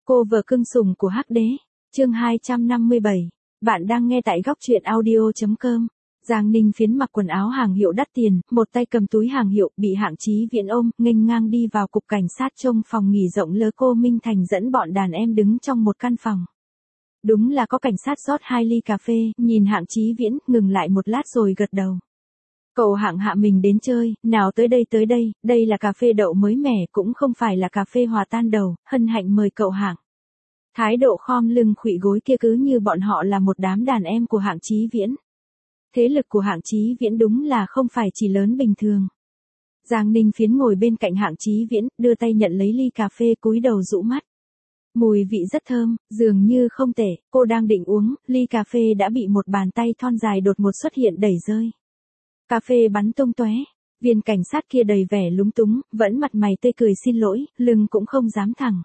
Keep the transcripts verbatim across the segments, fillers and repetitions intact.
Cô vợ cưng sủng của Hắc Đế, chương hai trăm năm mươi bảy. Bạn đang nghe tại góc truyện audio chấm com. Giang Ninh Phiến mặc quần áo hàng hiệu đắt tiền, một tay cầm túi hàng hiệu, bị Hạng Chí Viễn ôm, nghênh ngang đi vào cục cảnh sát trông phòng nghỉ rộng lớ. Cô Minh Thành dẫn bọn đàn em đứng trong một căn phòng. Đúng là có cảnh sát rót hai ly cà phê, nhìn Hạng Chí Viễn, ngừng lại một lát rồi gật đầu. Cậu Hạng hạ mình đến chơi, nào tới đây tới đây, đây là cà phê đậu mới mẻ, cũng không phải là cà phê hòa tan đầu, hân hạnh mời cậu Hạng. Thái độ khom lưng khuỵu gối kia cứ như bọn họ là một đám đàn em của Hạng Chí Viễn. Thế lực của Hạng Chí Viễn đúng là không phải chỉ lớn bình thường. Giang Ninh Phiến ngồi bên cạnh Hạng Chí Viễn, đưa tay nhận lấy ly cà phê, cúi đầu rũ mắt. Mùi vị rất thơm, dường như không tệ, cô đang định uống, ly cà phê đã bị một bàn tay thon dài đột ngột xuất hiện đẩy rơi. Cà phê bắn tung tóe, viên cảnh sát kia đầy vẻ lúng túng, vẫn mặt mày tươi cười xin lỗi, lưng cũng không dám thẳng.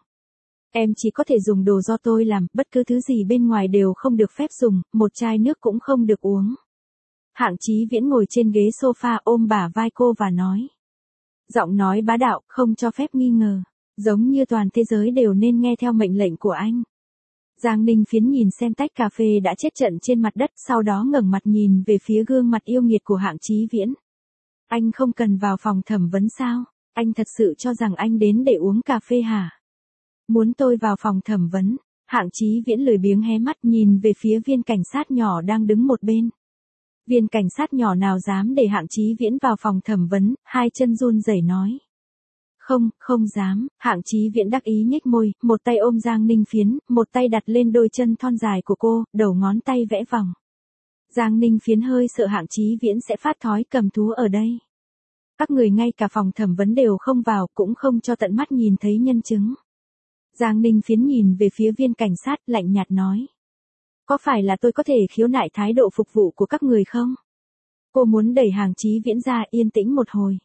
Em chỉ có thể dùng đồ do tôi làm, bất cứ thứ gì bên ngoài đều không được phép dùng, một chai nước cũng không được uống. Hạng Chí Viễn ngồi trên ghế sofa ôm bả vai cô và nói. Giọng nói bá đạo, không cho phép nghi ngờ, giống như toàn thế giới đều nên nghe theo mệnh lệnh của anh. Giang Ninh Phiến nhìn xem tách cà phê đã chết trận trên mặt đất, sau đó ngẩng mặt nhìn về phía gương mặt yêu nghiệt của Hạng Chí Viễn. Anh không cần vào phòng thẩm vấn sao? Anh thật sự cho rằng anh đến để uống cà phê hả? Muốn tôi vào phòng thẩm vấn? Hạng Chí Viễn lười biếng hé mắt nhìn về phía viên cảnh sát nhỏ đang đứng một bên. Viên cảnh sát nhỏ nào dám để Hạng Chí Viễn vào phòng thẩm vấn, hai chân run rẩy nói. Không, không dám, Hạng Chí Viễn đắc ý nhếch môi, một tay ôm Giang Ninh Phiến, một tay đặt lên đôi chân thon dài của cô, đầu ngón tay vẽ vòng. Giang Ninh Phiến hơi sợ Hạng Chí Viễn sẽ phát thói cầm thú ở đây. Các người ngay cả phòng thẩm vấn đều không vào, cũng không cho tận mắt nhìn thấy nhân chứng. Giang Ninh Phiến nhìn về phía viên cảnh sát, lạnh nhạt nói. Có phải là tôi có thể khiếu nại thái độ phục vụ của các người không? Cô muốn đẩy Hạng Chí Viễn ra, yên tĩnh một hồi.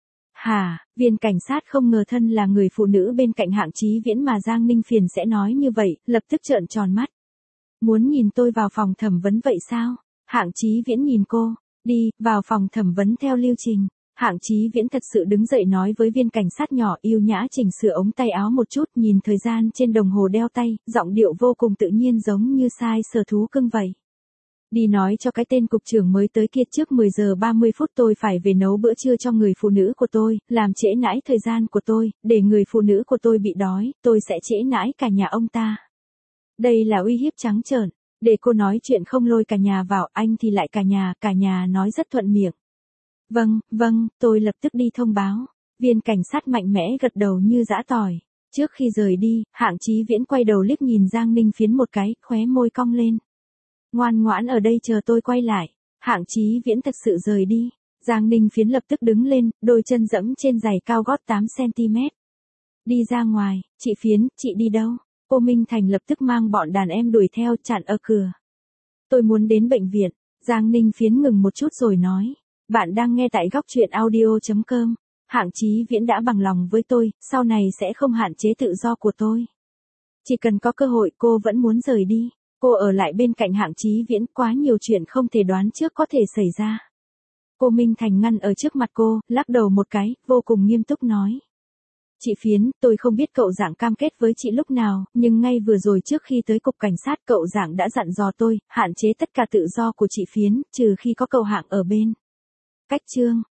Hả, viên cảnh sát không ngờ thân là người phụ nữ bên cạnh Hạng Chí Viễn mà Giang Ninh Phiến sẽ nói như vậy, lập tức trợn tròn mắt. Muốn nhìn tôi vào phòng thẩm vấn vậy sao? Hạng Chí Viễn nhìn cô, đi, vào phòng thẩm vấn theo lưu trình. Hạng Chí Viễn thật sự đứng dậy nói với viên cảnh sát nhỏ, yêu nhã chỉnh sửa ống tay áo một chút, nhìn thời gian trên đồng hồ đeo tay, giọng điệu vô cùng tự nhiên giống như sai sở thú cưng vậy. Đi nói cho cái tên cục trưởng mới tới kia trước mười giờ ba mươi phút tôi phải về nấu bữa trưa cho người phụ nữ của tôi, làm trễ nãi thời gian của tôi, để người phụ nữ của tôi bị đói, tôi sẽ trễ nãi cả nhà ông ta. Đây là uy hiếp trắng trợn, để cô nói chuyện không lôi cả nhà vào, anh thì lại cả nhà, cả nhà nói rất thuận miệng. Vâng, vâng, tôi lập tức đi thông báo. Viên cảnh sát mạnh mẽ gật đầu như giã tỏi. Trước khi rời đi, Hạng Chí Viễn quay đầu liếc nhìn Giang Ninh Phiến một cái, khóe môi cong lên. Ngoan ngoãn ở đây chờ tôi quay lại. Hạng Chí Viễn thật sự rời đi. Giang Ninh Phiến lập tức đứng lên, đôi chân dẫm trên giày cao gót tám xăng ti mét. Đi ra ngoài, chị Phiến, chị đi đâu? Cô Minh Thành lập tức mang bọn đàn em đuổi theo, chặn ở cửa. Tôi muốn đến bệnh viện. Giang Ninh Phiến ngừng một chút rồi nói. Bạn đang nghe tại góc truyện audio chấm com. Hạng Chí Viễn đã bằng lòng với tôi, sau này sẽ không hạn chế tự do của tôi. Chỉ cần có cơ hội cô vẫn muốn rời đi. Cô ở lại bên cạnh Hạng Chí Viễn, quá nhiều chuyện không thể đoán trước có thể xảy ra. Cô Minh Thành ngăn ở trước mặt cô, lắc đầu một cái, vô cùng nghiêm túc nói. Chị Phiến, tôi không biết cậu Giảng cam kết với chị lúc nào, nhưng ngay vừa rồi trước khi tới cục cảnh sát cậu Giảng đã dặn dò tôi, hạn chế tất cả tự do của chị Phiến, trừ khi có cậu Hạng ở bên. Cách chương.